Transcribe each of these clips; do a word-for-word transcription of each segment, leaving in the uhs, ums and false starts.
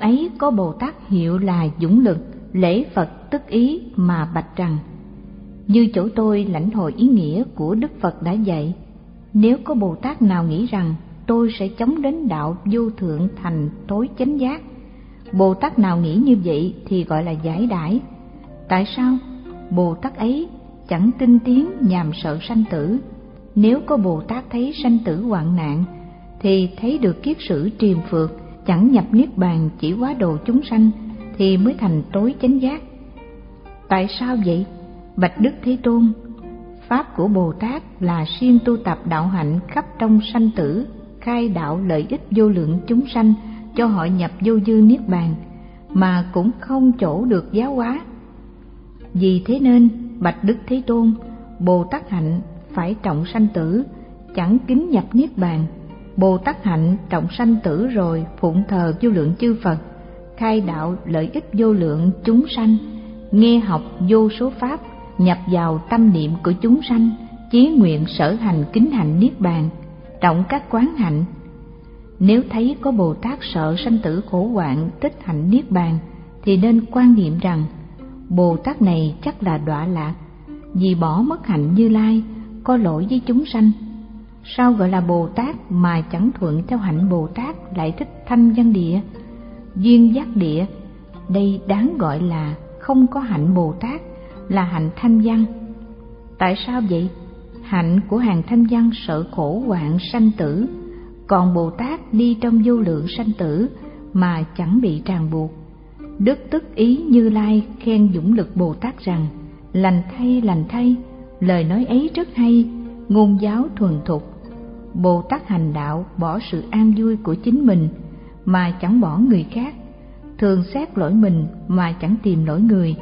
ấy có Bồ Tát hiệu là Dũng Lực, lễ Phật tức ý mà bạch rằng: như chỗ tôi lãnh hội ý nghĩa của Đức Phật đã dạy, nếu có Bồ Tát nào nghĩ rằng tôi sẽ chống đến đạo vô thượng thành tối chánh giác, Bồ Tát nào nghĩ như vậy thì gọi là giải đãi. Tại sao? Bồ Tát ấy chẳng tinh tiến nhàm sợ sanh tử. Nếu có Bồ Tát thấy sanh tử hoạn nạn thì thấy được kiết sử triền phược, chẳng nhập niết bàn chỉ hóa độ chúng sanh thì mới thành tối chánh giác. Tại sao vậy? Bạch Đức Thế Tôn, pháp của Bồ Tát là siêng tu tập đạo hạnh khắp trong sanh tử, khai đạo lợi ích vô lượng chúng sanh cho họ nhập vô dư niết bàn, mà cũng không chỗ được giáo hóa. Vì thế nên bạch Đức Thế Tôn, Bồ Tát hạnh phải trọng sanh tử, chẳng kính nhập niết bàn. Bồ Tát hạnh trọng sanh tử rồi phụng thờ vô lượng chư Phật, khai đạo lợi ích vô lượng chúng sanh, nghe học vô số pháp, nhập vào tâm niệm của chúng sanh, chí nguyện sở hành kính hạnh niết bàn, trọng các quán hạnh. Nếu thấy có Bồ Tát sợ sanh tử khổ hoạn tích hạnh niết bàn thì nên quan niệm rằng Bồ Tát này chắc là đọa lạc, vì bỏ mất hạnh Như Lai, có lỗi với chúng sanh. Sao gọi là Bồ Tát mà chẳng thuận theo hạnh Bồ Tát lại thích thanh văn địa, duyên giác địa? Đây đáng gọi là không có hạnh Bồ Tát, là hạnh thanh văn. Tại sao vậy? Hạnh của hàng thanh văn sợ khổ hoạn sanh tử, còn Bồ Tát đi trong vô lượng sanh tử mà chẳng bị ràng buộc. Đức Tức Ý Như Lai khen Dũng Lực Bồ Tát rằng: lành thay, lành thay, lời nói ấy rất hay, ngôn giáo thuần thục. Bồ Tát hành đạo bỏ sự an vui của chính mình mà chẳng bỏ người khác, thường xét lỗi mình mà chẳng tìm lỗi người.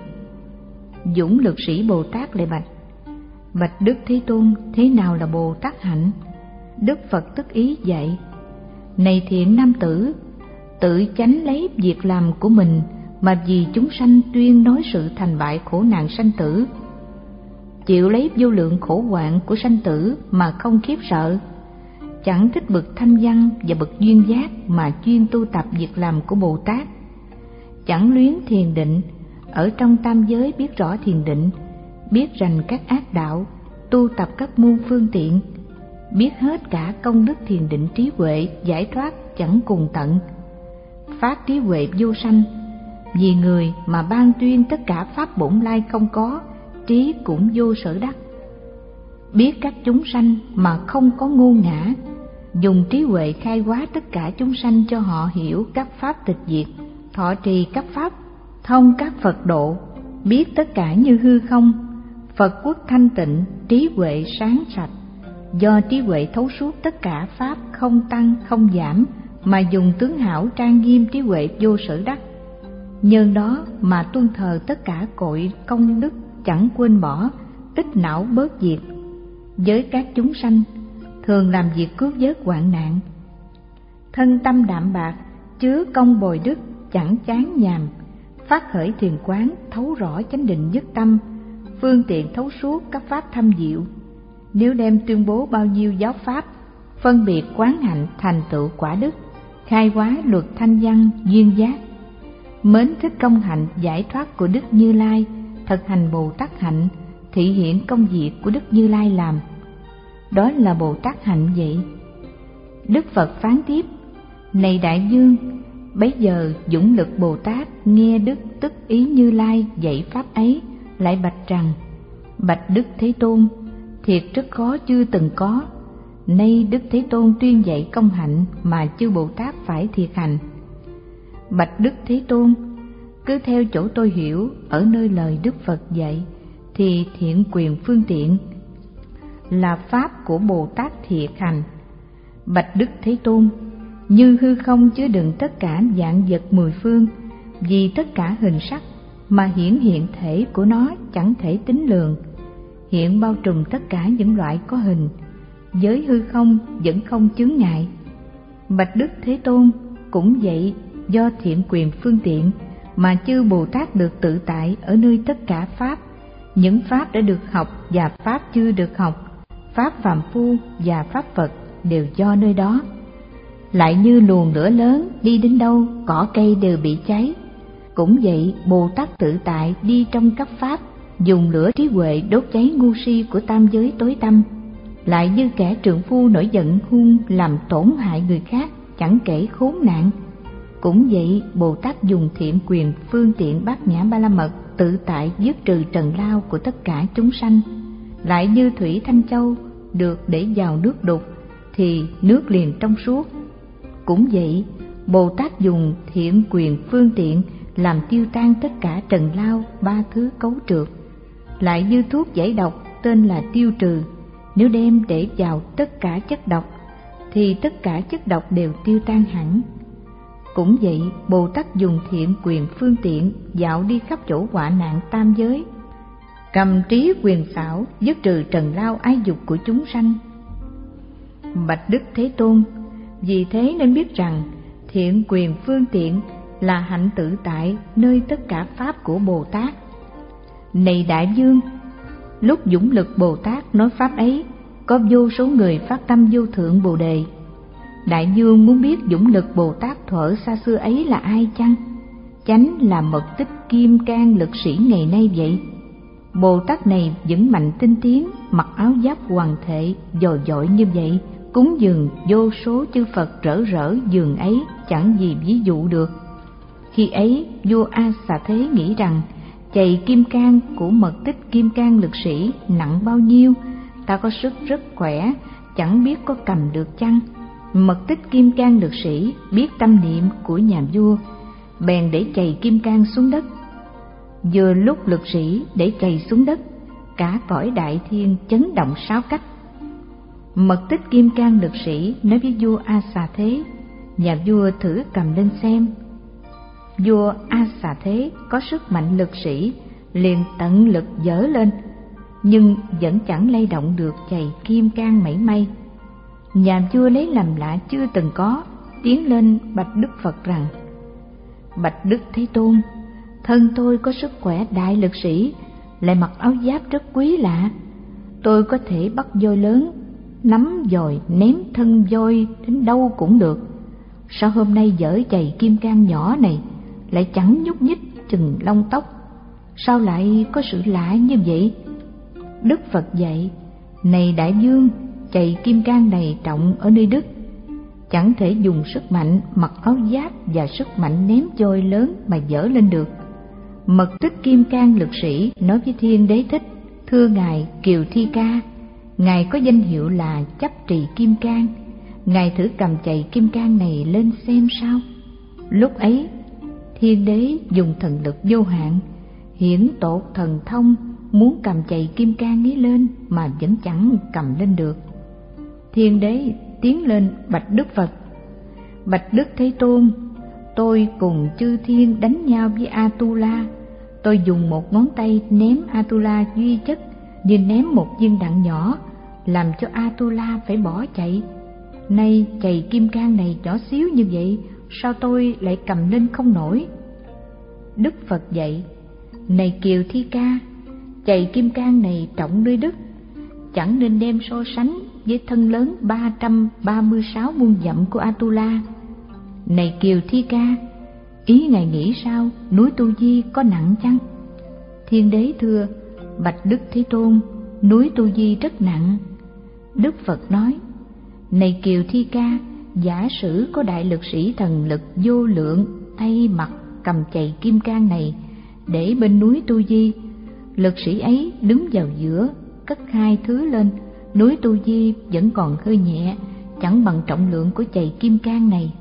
Dũng Lực Sĩ Bồ Tát lại bạch: bạch Đức Thế Tôn, thế nào là Bồ Tát hạnh? Đức Phật Tức Ý dạy: này thiện nam tử, tự chánh lấy việc làm của mình mà vì chúng sanh tuyên nói sự thành bại khổ nạn sanh tử, chịu lấy vô lượng khổ hoạn của sanh tử mà không khiếp sợ, chẳng thích bậc thanh văn và bậc duyên giác mà chuyên tu tập việc làm của Bồ Tát, chẳng luyến thiền định, ở trong tam giới biết rõ thiền định, biết rành các ác đạo, tu tập các môn phương tiện, biết hết cả công đức thiền định trí huệ giải thoát chẳng cùng tận, phát trí huệ vô sanh, vì người mà ban tuyên tất cả pháp bổn lai không có, trí cũng vô sở đắc, biết các chúng sanh mà không có ngôn ngã, dùng trí huệ khai hóa tất cả chúng sanh cho họ hiểu các pháp tịch diệt, thọ trì các pháp, thông các Phật độ, biết tất cả như hư không, Phật quốc thanh tịnh, trí huệ sáng sạch. Do trí huệ thấu suốt tất cả pháp không tăng không giảm, mà dùng tướng hảo trang nghiêm trí huệ vô sở đắc. Nhân đó mà tuân thờ tất cả cội công đức chẳng quên bỏ, ít não bớt diệt. Với các chúng sanh thường làm việc cứu vớt hoạn nạn, thân tâm đạm bạc, chứa công bồi đức, chẳng chán nhàm, phát khởi thiền quán, thấu rõ chánh định nhất tâm, phương tiện thấu suốt các pháp thâm diệu. Nếu đem tuyên bố bao nhiêu giáo pháp, phân biệt quán hạnh thành tựu quả đức, khai hóa luật thanh văn duyên giác, mến thích công hạnh giải thoát của Đức Như Lai, thực hành Bồ Tát hạnh, thị hiện công việc của Đức Như Lai làm, đó là Bồ Tát hạnh vậy. Đức Phật phán tiếp: này đại dương, bấy giờ Dũng Lực Bồ Tát nghe Đức Tức Ý Như Lai dạy pháp ấy, lại bạch rằng: bạch Đức Thế Tôn, thiệt rất khó chưa từng có. Nay Đức Thế Tôn tuyên dạy công hạnh mà chư Bồ Tát phải thiệt hành. Bạch Đức Thế Tôn, cứ theo chỗ tôi hiểu ở nơi lời Đức Phật dạy, thì thiện quyền phương tiện là pháp của Bồ Tát thiệt hành. Bạch Đức Thế Tôn, như hư không chứa đựng tất cả vạn vật mười phương, vì tất cả hình sắc mà hiển hiện thể của nó chẳng thể tính lường, hiện bao trùm tất cả những loại có hình, giới hư không vẫn không chướng ngại. Bạch Đức Thế Tôn, cũng vậy, do thiện quyền phương tiện mà chư Bồ Tát được tự tại ở nơi tất cả pháp, những pháp đã được học và pháp chưa được học, pháp phàm phu và pháp Phật đều do nơi đó. lại như luồng lửa lớn, đi đến đâu cỏ cây đều bị cháy. Cũng vậy, Bồ Tát tự tại đi trong các pháp, dùng lửa trí huệ đốt cháy ngu si của tam giới tối tăm. Lại như kẻ trượng phu nổi giận hung làm tổn hại người khác, chẳng kể khốn nạn. Cũng vậy, Bồ Tát dùng thiện quyền phương tiện bát nhã ba la mật tự tại dứt trừ trần lao của tất cả chúng sanh. Lại như thủy Thanh Châu được để vào nước đục thì nước liền trong suốt. Cũng vậy, Bồ Tát dùng thiện quyền phương tiện làm tiêu tan tất cả trần lao ba thứ cấu trượt. Lại như thuốc giải độc tên là tiêu trừ, nếu đem để vào tất cả chất độc thì tất cả chất độc đều tiêu tan hẳn. Cũng vậy, Bồ Tát dùng thiện quyền phương tiện dạo đi khắp chỗ họa nạn tam giới, cầm trí quyền xảo dứt trừ trần lao ái dục của chúng sanh. Bạch Đức Thế Tôn, vì thế nên biết rằng thiện quyền phương tiện là hạnh tự tại nơi tất cả pháp của Bồ Tát. Này Đại Vương, lúc dũng lực Bồ Tát nói pháp ấy, có vô số người phát tâm vô thượng Bồ Đề. Đại Vương muốn biết dũng lực Bồ Tát thuở xa xưa ấy là ai chăng? Chánh là mật tích kim cang lực sĩ ngày nay vậy. Bồ Tát này vững mạnh tinh tiến, mặc áo giáp hoàng thệ, dồi dội như vậy, cúng dường vô số chư Phật rỡ rỡ dường ấy, chẳng gì ví dụ được. Khi ấy, vua A Xà Thế nghĩ rằng chày kim cang của mật tích kim cang lực sĩ nặng bao nhiêu, ta có sức rất khỏe, chẳng biết có cầm được chăng. Mật tích kim cang lực sĩ biết tâm niệm của nhà vua, bèn để chày kim cang xuống đất. Vừa lúc lực sĩ để chày xuống đất, cả cõi đại thiên chấn động sáu cách. Mật tích kim cang lực sĩ nói với vua A Xà Thế, nhà vua thử cầm lên xem. Vua A Xà Thế có sức mạnh lực sĩ, liền tận lực giở lên, nhưng vẫn chẳng lay động được chày kim cang mảy may. Nhà vua lấy làm lạ chưa từng có, tiến lên bạch Đức Phật rằng: Bạch Đức Thế Tôn, thân tôi có sức khỏe đại lực sĩ, lại mặc áo giáp rất quý lạ. Tôi có thể bắt voi lớn, nắm dòi ném thân voi đến đâu cũng được. Sao hôm nay dở chày kim cang nhỏ này lại chẳng nhúc nhích chừng lông tóc? Sao lại có sự lạ như vậy? Đức Phật dạy: Này Đại Vương, chày kim cang này trọng ở nơi Đức, chẳng thể dùng sức mạnh mặc áo giáp và sức mạnh ném voi lớn mà dở lên được. Mật tích kim cang lực sĩ nói với Thiên Đế Thích: Thưa Ngài Kiều Thi Ca, Ngài có danh hiệu là chấp trì kim cang, Ngài thử cầm chày kim cang này lên xem sao. Lúc ấy, Thiên Đế dùng thần lực vô hạn, hiển tột thần thông, muốn cầm chày kim cang ấy lên mà vẫn chẳng cầm lên được. Thiên Đế tiến lên bạch Đức Phật: Bạch Đức Thế Tôn, tôi cùng chư thiên đánh nhau với Atula. Tôi dùng một ngón tay ném Atula duy chất như ném một viên đạn nhỏ, làm cho Atula phải bỏ chạy. Nay chày kim cang này nhỏ xíu như vậy, sao tôi lại cầm lên không nổi? Đức Phật dạy: Này Kiều Thi Ca, chày kim cang này trọng nơi Đức, chẳng nên đem so sánh với thân lớn ba trăm ba mươi sáu muôn dặm của Atula. Này Kiều Thi Ca, ý Ngài nghĩ sao, núi Tu Di có nặng chăng? Thiên Đế thưa: Bạch Đức Thế Tôn, núi Tu Di rất nặng. Đức Phật nói: Này Kiều Thi Ca, giả sử có đại lực sĩ thần lực vô lượng tay mặt cầm chày kim cang này để bên núi Tu Di, lực sĩ ấy đứng vào giữa, cất hai thứ lên, núi Tu Di vẫn còn hơi nhẹ, chẳng bằng trọng lượng của chày kim cang này.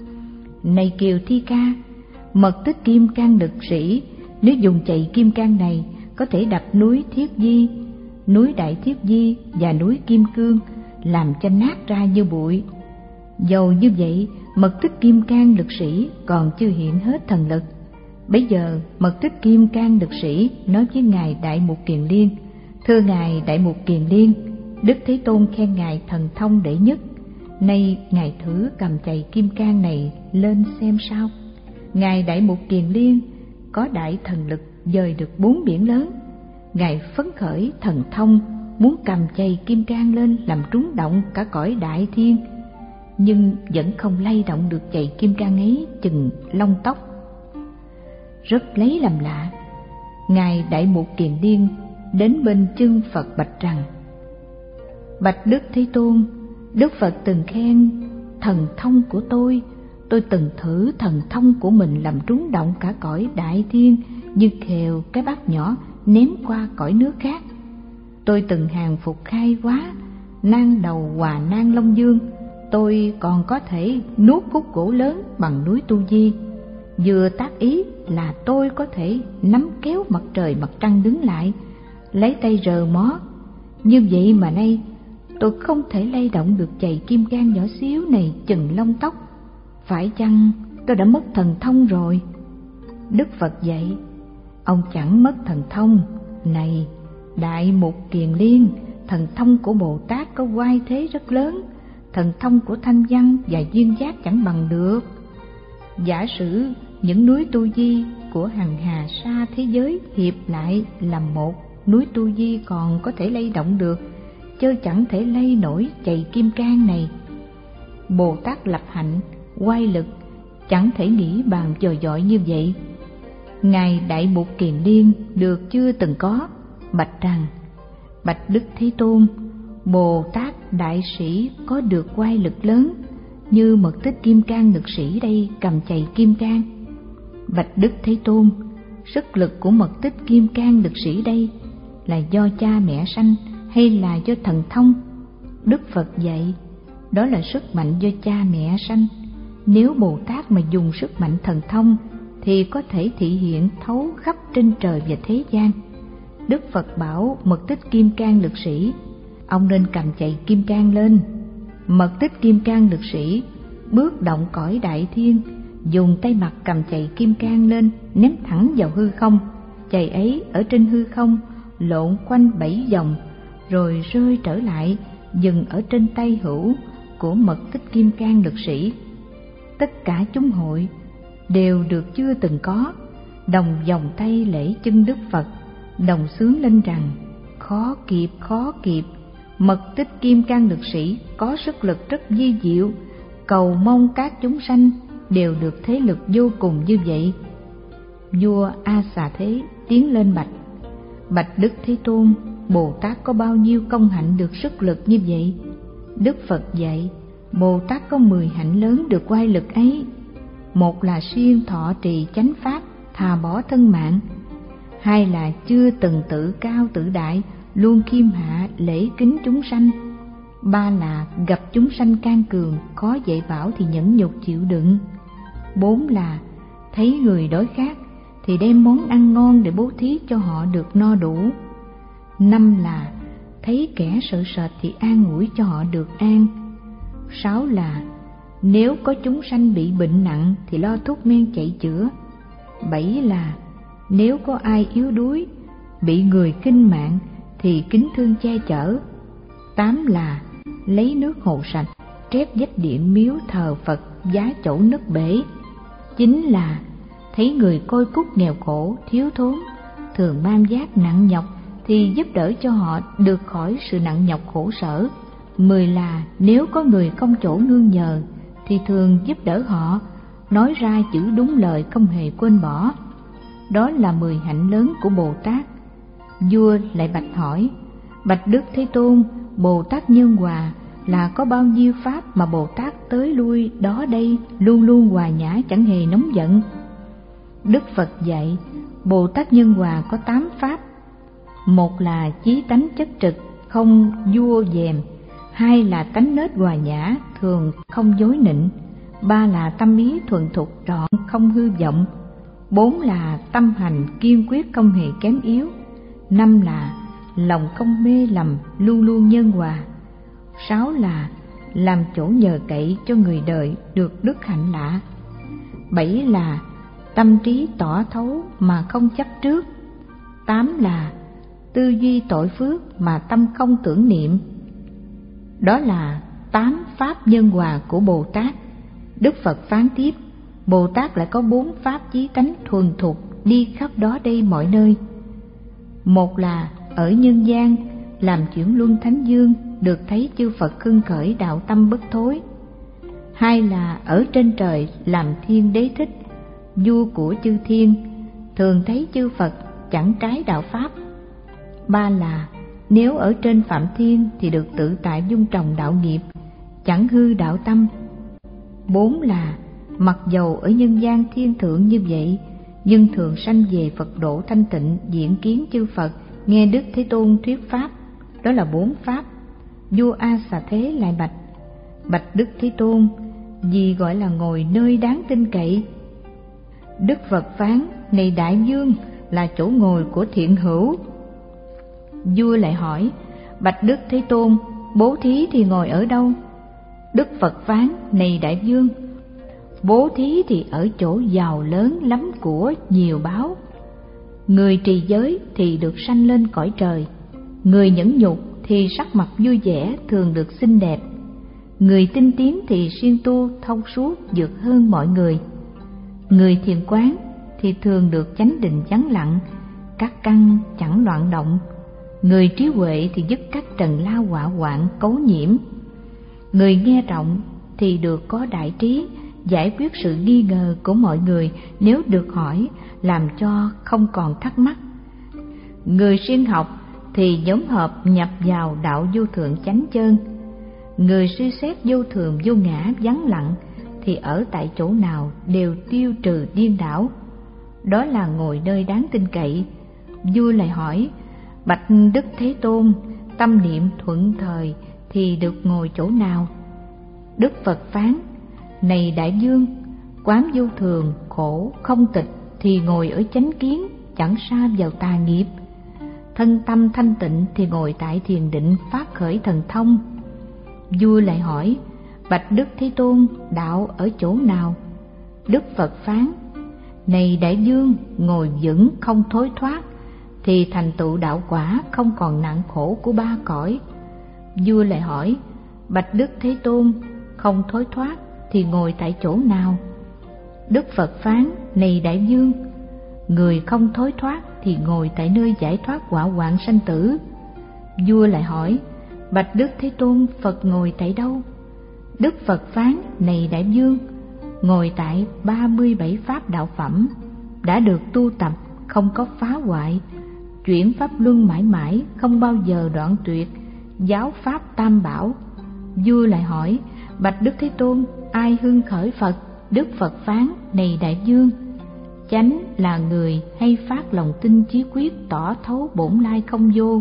Này Kiều Thi Ca, mật tích kim cang lực sĩ nếu dùng chày kim cang này có thể đập núi Thiết Di, núi Đại Thiết Di và núi Kim Cương, làm cho nát ra như bụi. Dầu như vậy, mật tích kim cang lực sĩ còn chưa hiện hết thần lực. Bấy giờ mật tích kim cang lực sĩ nói với Ngài Đại Mục Kiền Liên: Thưa Ngài Đại Mục Kiền Liên, Đức Thế Tôn khen Ngài thần thông đệ nhất. Nay Ngài thử cầm chày kim cang này lên xem sao. Ngài Đại Mục Kiền Liên có đại thần lực dời được bốn biển lớn. Ngài phấn khởi thần thông, muốn cầm chày kim cang lên làm trúng động cả cõi đại thiên. nhưng vẫn không lay động được chày kim cang ấy chừng lông tóc. Rất lấy làm lạ, Ngài Đại Mục Kiền Liên đến bên chân Phật bạch rằng: Bạch Đức Thế Tôn, Đức Phật từng khen thần thông của tôi. Tôi từng thử thần thông của mình làm rúng động cả cõi đại thiên, như khều cái bát nhỏ ném qua cõi nước khác. Tôi từng hàng phục khai hóa, nang đầu Hòa Nang Long Dương. Tôi còn có thể nuốt khúc gỗ lớn bằng núi Tu Di. Vừa tác ý là tôi có thể nắm kéo mặt trời mặt trăng đứng lại, lấy tay rờ mó. Như vậy mà nay tôi không thể lay động được chày kim cang nhỏ xíu này chừng lông tóc. Phải chăng tôi đã mất thần thông rồi? Đức Phật dạy: Ông chẳng mất thần thông. Này Đại Mục Kiền Liên, thần thông của Bồ Tát có oai thế rất lớn. Thần thông của Thanh Văn và Duyên Giác chẳng bằng được. Giả sử những núi Tu Di của hằng hà sa thế giới hiệp lại làm một, núi Tu Di còn có thể lay động được, chớ chẳng thể lay nổi chày kim cang này. Bồ Tát lập hạnh, oai lực chẳng thể nghĩ bàn dòi dọi như vậy. Ngài Đại Mục Kiền Liên được chưa từng có, bạch rằng: Bạch Đức Thế Tôn, Bồ Tát đại sĩ có được oai lực lớn, như Mật Tích Kim Cang lực sĩ đây cầm chày kim cang. Bạch Đức Thế Tôn, sức lực của Mật Tích Kim Cang lực sĩ đây là do cha mẹ sanh hay là do thần thông? Đức Phật dạy: Đó là sức mạnh do cha mẹ sanh. Nếu Bồ Tát mà dùng sức mạnh thần thông thì có thể thị hiện thấu khắp trên trời và thế gian. Đức Phật bảo Mật Tích Kim Cang lực sĩ: Ông nên cầm chày kim cang lên. Mật Tích Kim Cang lực sĩ bước động cõi đại thiên, dùng tay mặt cầm chày kim cang lên, ném thẳng vào hư không. Chày ấy ở trên hư không lộn quanh bảy vòng, rồi rơi trở lại dừng ở trên tay hữu của Mật Tích Kim Cang lực sĩ. Tất cả chúng hội đều được chưa từng có, đồng vòng tay lễ chân Đức Phật, đồng xướng lên rằng: Khó kịp, khó kịp, Mật Tích Kim Cang lực sĩ có sức lực rất vi diệu, cầu mong các chúng sanh đều được thế lực vô cùng như vậy. Vua A Xà Thế tiến lên bạch: Bạch Đức Thế Tôn, Bồ Tát có bao nhiêu công hạnh được sức lực như vậy? Đức Phật dạy: Bồ Tát có mười hạnh lớn được oai lực ấy. Một là siêng thọ trì chánh pháp, thà bỏ thân mạng. Hai là chưa từng tự cao tự đại, luôn khiêm hạ lễ kính chúng sanh. Ba là gặp chúng sanh can cường, khó dạy bảo thì nhẫn nhục chịu đựng. Bốn là thấy người đói khát thì đem món ăn ngon để bố thí cho họ được no đủ. Năm là thấy kẻ sợ sệt thì an ủi cho họ được an. Sáu là nếu có chúng sanh bị bệnh nặng thì lo thuốc men chạy chữa. Bảy là nếu có ai yếu đuối, bị người khinh mạng thì kính thương che chở. Tám là lấy nước hồ sạch, trép vách điện miếu thờ Phật, giá chậu nứt bể. Chín là thấy người côi cút nghèo khổ, thiếu thốn, thường mang vác nặng nhọc thì giúp đỡ cho họ được khỏi sự nặng nhọc khổ sở. Mười là nếu có người không chỗ nương nhờ thì thường giúp đỡ họ, nói ra chữ đúng lời không hề quên bỏ. Đó là mười hạnh lớn của Bồ Tát. Vua lại bạch hỏi: Bạch Đức Thế Tôn, Bồ Tát Nhân Hòa là có bao nhiêu pháp mà Bồ Tát tới lui đó đây luôn luôn hòa nhã chẳng hề nóng giận? Đức Phật dạy: Bồ Tát Nhân Hòa có tám pháp. Một là chí tánh chất trực, không vua dèm. Hai là tánh nết hòa nhã, thường không dối nịnh. Ba là tâm ý thuần thục trọn, không hư vọng. Bốn là tâm hành kiên quyết, không hề kém yếu. Năm là lòng không mê lầm, luôn luôn nhân hòa. Sáu là làm chỗ nhờ cậy cho người đời được đức hạnh lạ. Bảy là tâm trí tỏ thấu mà không chấp trước. Tám là tư duy tội phước mà tâm không tưởng niệm. Đó là tám pháp nhân hòa của Bồ Tát. Đức Phật phán tiếp: Bồ Tát lại có bốn pháp chí tánh thuần thục, đi khắp đó đây mọi nơi. Một là ở nhân gian làm chuyển luân thánh dương, được thấy chư Phật khưng khởi đạo tâm bất thối. Hai là ở trên trời làm thiên đế thích, vua của chư thiên, thường thấy chư Phật chẳng trái đạo pháp. Ba là nếu ở trên phạm thiên thì được tự tại dung trồng đạo nghiệp, chẳng hư đạo tâm. Bốn là mặc dầu ở nhân gian thiên thượng như vậy, nhưng thường sanh về Phật độ thanh tịnh, diện kiến chư Phật, nghe Đức Thế Tôn thuyết pháp. Đó là bốn pháp. Vua A Xà Thế lại bạch: bạch Đức Thế Tôn, gì gọi là ngồi nơi đáng tin cậy? Đức Phật phán: này đại vương, là chỗ ngồi của thiện hữu. Vua lại hỏi: bạch Đức Thế Tôn, bố thí thì ngồi ở đâu? Đức Phật phán: này đại vương, bố thí thì ở chỗ giàu lớn lắm của nhiều báu. Người trì giới thì được sanh lên cõi trời, người nhẫn nhục thì sắc mặt vui vẻ, thường được xinh đẹp. Người tinh tiến thì siêng tu thông suốt, vượt hơn mọi người. Người thiền quán thì thường được chánh định vắng lặng, các căn chẳng loạn động. Người trí huệ thì dứt các trần lao họa hoạn cấu nhiễm. Người nghe rộng thì được có đại trí, giải quyết sự nghi ngờ của mọi người nếu được hỏi, làm cho không còn thắc mắc. Người siêng học thì nhóm hợp nhập vào đạo vô thượng chánh chân. Người suy xét vô thường vô ngã vắng lặng thì ở tại chỗ nào đều tiêu trừ điên đảo. Đó là ngồi nơi đáng tin cậy. Vua lại hỏi: bạch Đức Thế Tôn, tâm niệm thuận thời thì được ngồi chỗ nào? Đức Phật phán: này đại vương, quán vô thường, khổ, không tịch thì ngồi ở chánh kiến, chẳng sa vào tà nghiệp. Thân tâm thanh tịnh thì ngồi tại thiền định, phát khởi thần thông. Vua lại hỏi: bạch Đức Thế Tôn, đạo ở chỗ nào? Đức Phật phán: này đại vương, ngồi vững không thối thoát thì thành tựu đạo quả, không còn nặng khổ của ba cõi. Vua lại hỏi: bạch Đức Thế Tôn, không thối thoát thì ngồi tại chỗ nào? Đức Phật phán: này đại vương, người không thối thoát thì ngồi tại nơi giải thoát họa hoạn sanh tử. Vua lại hỏi: bạch Đức Thế Tôn, Phật ngồi tại đâu? Đức Phật phán: này đại vương, ngồi tại ba mươi bảy pháp đạo phẩm, đã được tu tập, không có phá hoại, chuyển pháp luân mãi mãi, không bao giờ đoạn tuyệt, giáo pháp tam bảo. Vua lại hỏi: bạch Đức Thế Tôn, ai hưng khởi Phật? Đức Phật phán: này đại vương, chánh là người hay phát lòng tin chí quyết, tỏ thấu bổn lai không vô.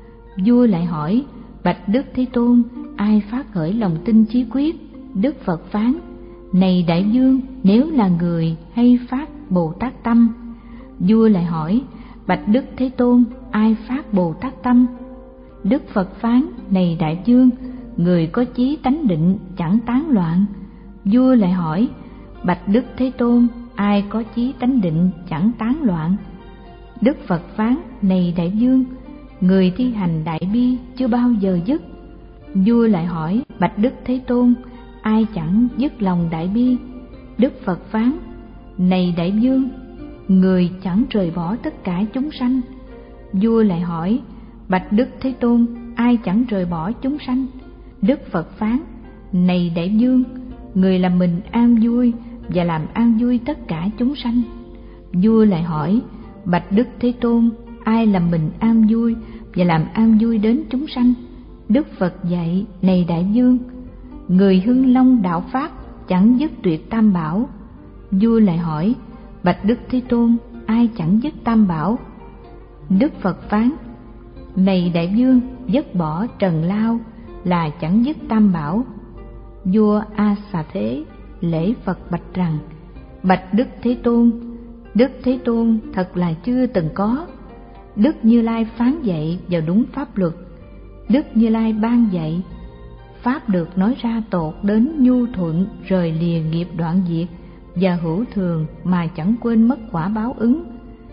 Vua lại hỏi: bạch Đức Thế Tôn, ai phát khởi lòng tin chí quyết? Đức Phật phán: này đại vương, nếu là người hay phát Bồ Tát tâm. Vua lại hỏi: bạch Đức Thế Tôn, ai phát Bồ Tát tâm? Đức Phật phán: này đại vương, người có chí tánh định, chẳng tán loạn. Vua lại hỏi: bạch Đức Thế Tôn, ai có chí tánh định, chẳng tán loạn? Đức Phật phán: này đại vương, người thi hành đại bi chưa bao giờ dứt. Vua lại hỏi: bạch Đức Thế Tôn, ai chẳng dứt lòng đại bi? Đức Phật phán: này đại vương, người chẳng rời bỏ tất cả chúng sanh. Vua lại hỏi: bạch Đức Thế Tôn, ai chẳng rời bỏ chúng sanh? Đức Phật phán: này đại vương, người làm mình an vui và làm an vui tất cả chúng sanh. Vua lại hỏi: bạch Đức Thế Tôn, ai làm mình an vui và làm an vui đến chúng sanh? Đức Phật dạy: này đại vương, người hưng long đạo pháp, chẳng dứt tuyệt tam bảo. Vua lại hỏi: bạch Đức Thế Tôn, ai chẳng dứt tam bảo? Đức Phật phán: này đại vương, dứt bỏ trần lao là chẳng dứt tam bảo. Vua A Xà Thế lễ Phật bạch rằng: bạch Đức Thế Tôn, Đức Thế Tôn thật là chưa từng có. Đức Như Lai phán dạy vào đúng pháp luật. Đức Như Lai ban dạy pháp được nói ra tột đến nhu thuận, rời lìa nghiệp đoạn diệt và hữu thường mà chẳng quên mất quả báo ứng.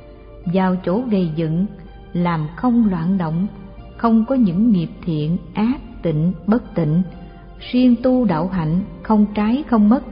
Vào chỗ gây dựng làm không loạn động, không có những nghiệp thiện ác, tịnh bất tịnh, siêng tu đạo hạnh, không trái không mất.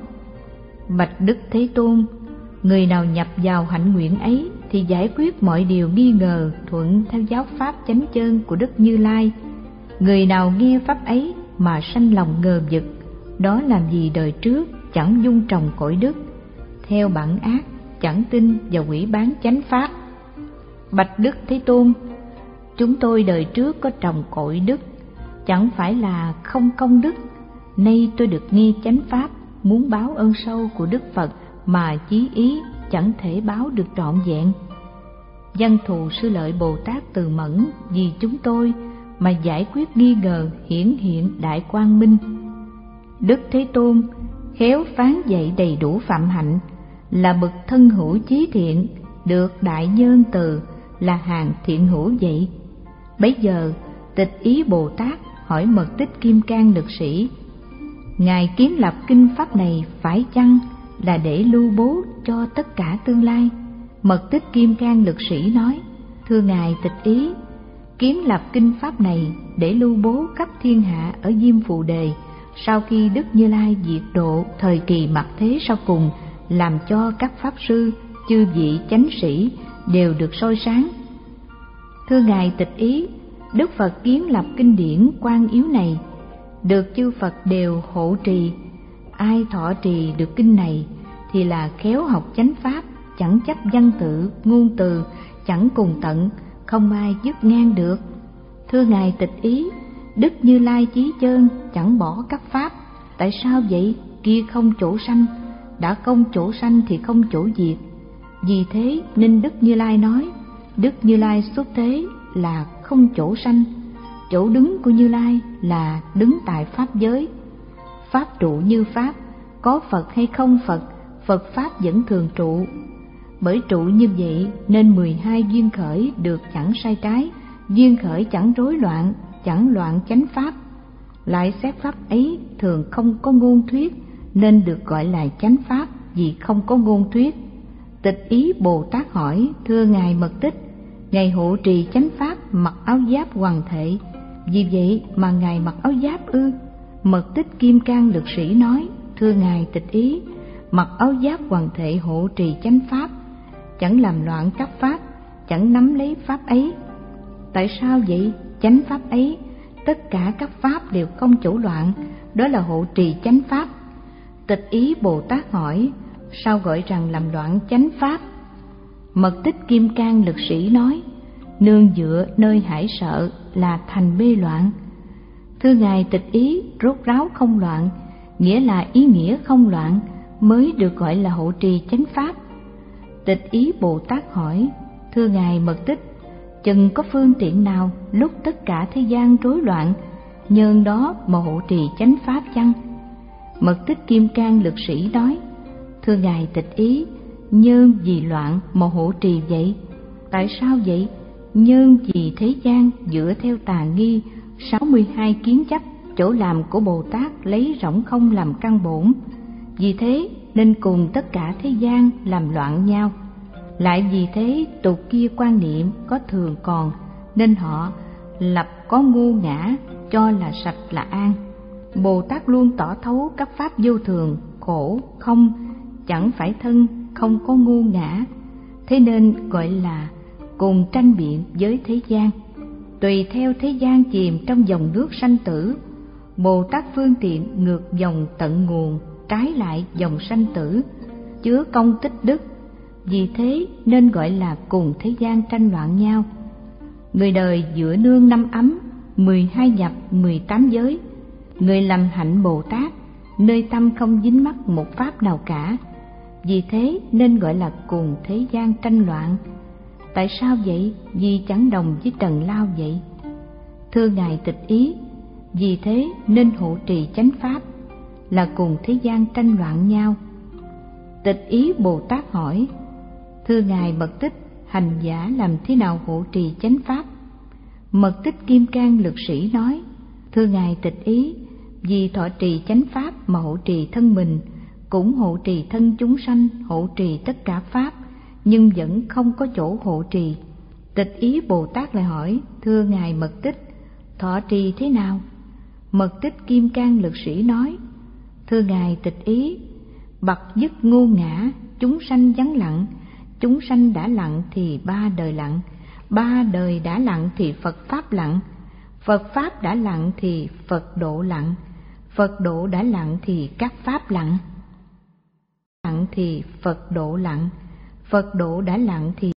Bạch Đức Thế Tôn, người nào nhập vào hạnh nguyện ấy thì giải quyết mọi điều nghi ngờ thuận theo giáo pháp chánh chơn của Đức Như Lai. Người nào nghe pháp ấy mà sanh lòng ngờ vực, đó làm gì đời trước chẳng dung trồng cội đức, theo bản ác chẳng tin vào quỷ bán chánh pháp. Bạch Đức Thế Tôn, chúng tôi đời trước có trồng cội đức, chẳng phải là không công đức. Nay tôi được nghe chánh pháp, muốn báo ơn sâu của Đức Phật mà chí ý chẳng thể báo được trọn vẹn. Văn thù Sư Lợi Bồ Tát từ mẫn vì chúng tôi mà giải quyết nghi ngờ, hiển hiện đại quang minh. Đức Thế Tôn khéo phán dạy đầy đủ phạm hạnh, là bậc thân hữu chí thiện, được đại nhân từ, là hàng thiện hữu vậy. Bấy giờ Tịch Ý Bồ Tát hỏi Mật Tích Kim Cang Lực Sĩ: Ngài kiến lập kinh pháp này phải chăng là để lưu bố cho tất cả tương lai? Mật Tích Kim Cang Lực Sĩ nói: Thưa Ngài Tịch Ý, kiến lập kinh pháp này để lưu bố khắp thiên hạ ở Diêm Phù Đề, sau khi Đức Như Lai diệt độ thời kỳ mặt thế sau cùng, làm cho các pháp sư, chư vị chánh sĩ đều được soi sáng. Thưa Ngài Tịch Ý, Đức Phật kiến lập kinh điển Quan Yếu này, được chư Phật đều hộ trì. Ai thọ trì được kinh này thì là khéo học chánh pháp, chẳng chấp văn tự, ngôn từ, chẳng cùng tận, không ai dứt ngang được. Thưa Ngài Tịch Ý, Đức Như Lai chí chân chẳng bỏ các pháp, tại sao vậy? Kia không chỗ sanh, đã không chỗ sanh thì không chỗ diệt. Vì thế nên Đức Như Lai nói, Đức Như Lai xuất thế là không chỗ sanh, chỗ đứng của Như Lai là đứng tại pháp giới. Pháp trụ như pháp, có Phật hay không Phật, Phật pháp vẫn thường trụ. Bởi trụ như vậy nên mười hai duyên khởi được chẳng sai trái, duyên khởi chẳng rối loạn, chẳng loạn chánh pháp. Lại xét pháp ấy thường không có ngôn thuyết, nên được gọi là chánh pháp vì không có ngôn thuyết. Tịch Ý Bồ Tát hỏi: Thưa Ngài Mật Tích, Ngài hộ trì chánh pháp mặc áo giáp hoàng thệ, vì vậy mà Ngài mặc áo giáp ư? Mật Tích Kim Cang Lực Sĩ nói: Thưa Ngài Tịch Ý, mặc áo giáp hoàng thệ hộ trì chánh pháp, chẳng làm loạn các pháp, chẳng nắm lấy pháp ấy. Tại sao vậy? Chánh pháp ấy, tất cả các pháp đều không chỗ loạn, đó là hộ trì chánh pháp. Tịch Ý Bồ Tát hỏi: Sao gọi rằng làm loạn chánh pháp? Mật Tích Kim Cang Lực Sĩ nói: Nương dựa nơi hải sợ là thành mê loạn. Thưa Ngài Tịch Ý, rốt ráo không loạn, nghĩa là ý nghĩa không loạn, mới được gọi là hộ trì chánh pháp. Tịch Ý Bồ Tát hỏi: Thưa Ngài Mật Tích, chừng có phương tiện nào lúc tất cả thế gian rối loạn, nhân đó mà hộ trì chánh pháp chăng? Mật Tích Kim Cang Lực Sĩ nói: Thưa Ngài Tịch Ý, nhân vì loạn mà hộ trì vậy. Tại sao vậy? Nhân vì thế gian dựa theo tà nghi, sáu mươi hai kiến chấp, chỗ làm của Bồ Tát lấy rỗng không làm căn bổn. Vì thế nên cùng tất cả thế gian làm loạn nhau. Lại vì thế tục kia quan niệm có thường còn, nên họ lập có ngu ngã, cho là sạch là an. Bồ Tát luôn tỏ thấu các pháp vô thường, khổ, không, chẳng phải thân, không có ngu ngã. Thế nên gọi là cùng tranh biện với thế gian. Tùy theo thế gian chìm trong dòng nước sanh tử, Bồ Tát phương tiện ngược dòng tận nguồn, trái lại dòng sanh tử, chứa công tích đức. Vì thế nên gọi là cùng thế gian tranh loạn nhau. Người đời dựa nương năm ấm, mười hai nhập, mười tám giới. Người làm hạnh Bồ Tát, nơi tâm không dính mắc một pháp nào cả. Vì thế nên gọi là cùng thế gian tranh loạn. Tại sao vậy? Vì chẳng đồng với trần lao vậy. Thưa Ngài Tịch Ý, vì thế nên hộ trì chánh pháp, là cùng thế gian tranh loạn nhau. Tịch Ý Bồ Tát hỏi: Thưa Ngài Mật Tích, hành giả làm thế nào hộ trì chánh pháp? Mật Tích Kim Cang Lực Sĩ nói: Thưa Ngài Tịch Ý, vì thọ trì chánh pháp mà hộ trì thân mình, cũng hộ trì thân chúng sanh, hộ trì tất cả pháp, nhưng vẫn không có chỗ hộ trì. Tịch Ý Bồ Tát lại hỏi: Thưa Ngài Mật Tích, thọ trì thế nào? Mật Tích Kim Cang Lực Sĩ nói: Thưa Ngài Tịch Ý, bặt dứt ngu ngã, chúng sanh vắng lặng. Chúng sanh đã lặng thì ba đời lặng, ba đời đã lặng thì Phật Pháp lặng, Phật Pháp đã lặng thì Phật độ lặng, Phật độ đã lặng thì các pháp lặng. Lặng thì Phật độ lặng, Phật độ đã lặng thì